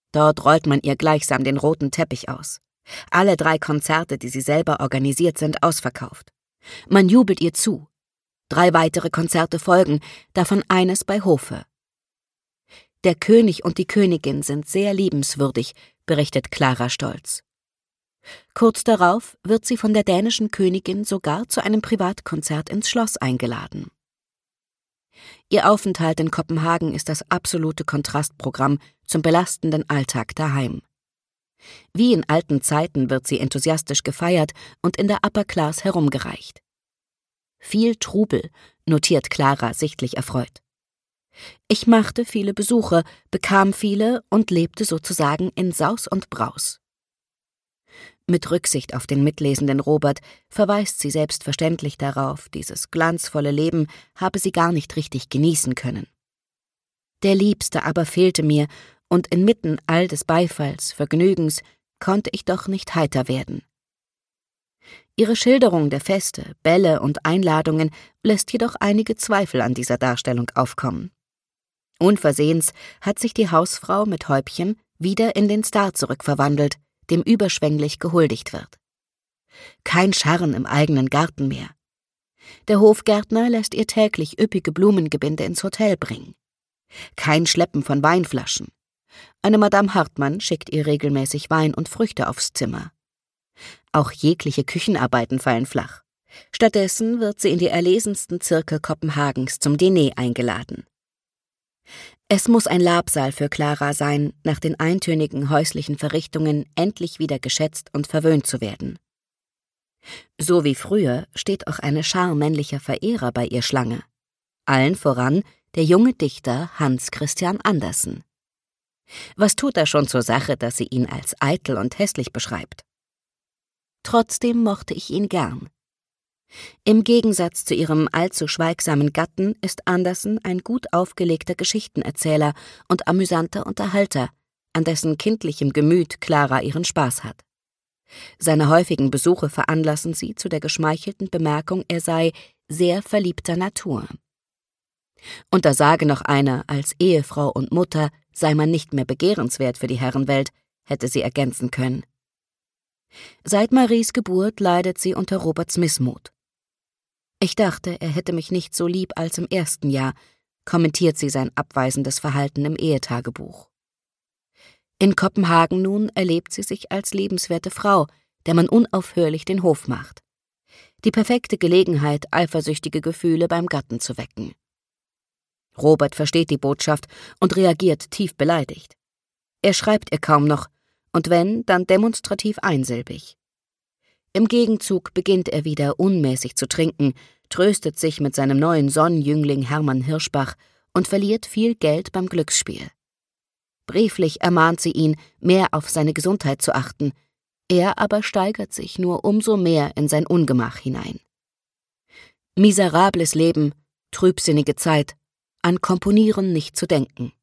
Dort rollt man ihr gleichsam den roten Teppich aus. Alle 3 Konzerte, die sie selber organisiert, sind ausverkauft. Man jubelt ihr zu. 3 weitere Konzerte folgen, davon eines bei Hofe. Der König und die Königin sind sehr liebenswürdig, berichtet Clara stolz. Kurz darauf wird sie von der dänischen Königin sogar zu einem Privatkonzert ins Schloss eingeladen. Ihr Aufenthalt in Kopenhagen ist das absolute Kontrastprogramm zum belastenden Alltag daheim. Wie in alten Zeiten wird sie enthusiastisch gefeiert und in der Upper Class herumgereicht. Viel Trubel, notiert Clara sichtlich erfreut. Ich machte viele Besuche, bekam viele und lebte sozusagen in Saus und Braus. Mit Rücksicht auf den mitlesenden Robert verweist sie selbstverständlich darauf, dieses glanzvolle Leben habe sie gar nicht richtig genießen können. Der Liebste aber fehlte mir, und inmitten all des Beifalls, Vergnügens, konnte ich doch nicht heiter werden. Ihre Schilderung der Feste, Bälle und Einladungen lässt jedoch einige Zweifel an dieser Darstellung aufkommen. Unversehens hat sich die Hausfrau mit Häubchen wieder in den Star zurückverwandelt, dem überschwänglich gehuldigt wird. Kein Scharren im eigenen Garten mehr. Der Hofgärtner lässt ihr täglich üppige Blumengebinde ins Hotel bringen. Kein Schleppen von Weinflaschen. Eine Madame Hartmann schickt ihr regelmäßig Wein und Früchte aufs Zimmer. Auch jegliche Küchenarbeiten fallen flach. Stattdessen wird sie in die erlesensten Zirkel Kopenhagens zum Diner eingeladen. Es muss ein Labsal für Clara sein, nach den eintönigen häuslichen Verrichtungen endlich wieder geschätzt und verwöhnt zu werden. So wie früher steht auch eine Schar männlicher Verehrer bei ihr Schlange. Allen voran der junge Dichter Hans Christian Andersen. Was tut er schon zur Sache, dass sie ihn als eitel und hässlich beschreibt? Trotzdem mochte ich ihn gern. Im Gegensatz zu ihrem allzu schweigsamen Gatten ist Andersen ein gut aufgelegter Geschichtenerzähler und amüsanter Unterhalter, an dessen kindlichem Gemüt Clara ihren Spaß hat. Seine häufigen Besuche veranlassen sie zu der geschmeichelten Bemerkung, er sei sehr verliebter Natur. Und da sage noch einer, als Ehefrau und Mutter sei man nicht mehr begehrenswert für die Herrenwelt, hätte sie ergänzen können. Seit Maries Geburt leidet sie unter Roberts Missmut. Ich dachte, er hätte mich nicht so lieb als im ersten Jahr, kommentiert sie sein abweisendes Verhalten im Ehetagebuch. In Kopenhagen nun erlebt sie sich als liebenswerte Frau, der man unaufhörlich den Hof macht. Die perfekte Gelegenheit, eifersüchtige Gefühle beim Gatten zu wecken. Robert versteht die Botschaft und reagiert tief beleidigt. Er schreibt ihr kaum noch, und wenn, dann demonstrativ einsilbig. Im Gegenzug beginnt er wieder unmäßig zu trinken, tröstet sich mit seinem neuen Sonnenjüngling Hermann Hirschbach und verliert viel Geld beim Glücksspiel. Brieflich ermahnt sie ihn, mehr auf seine Gesundheit zu achten, er aber steigert sich nur umso mehr in sein Ungemach hinein. Miserables Leben, trübsinnige Zeit, an Komponieren nicht zu denken.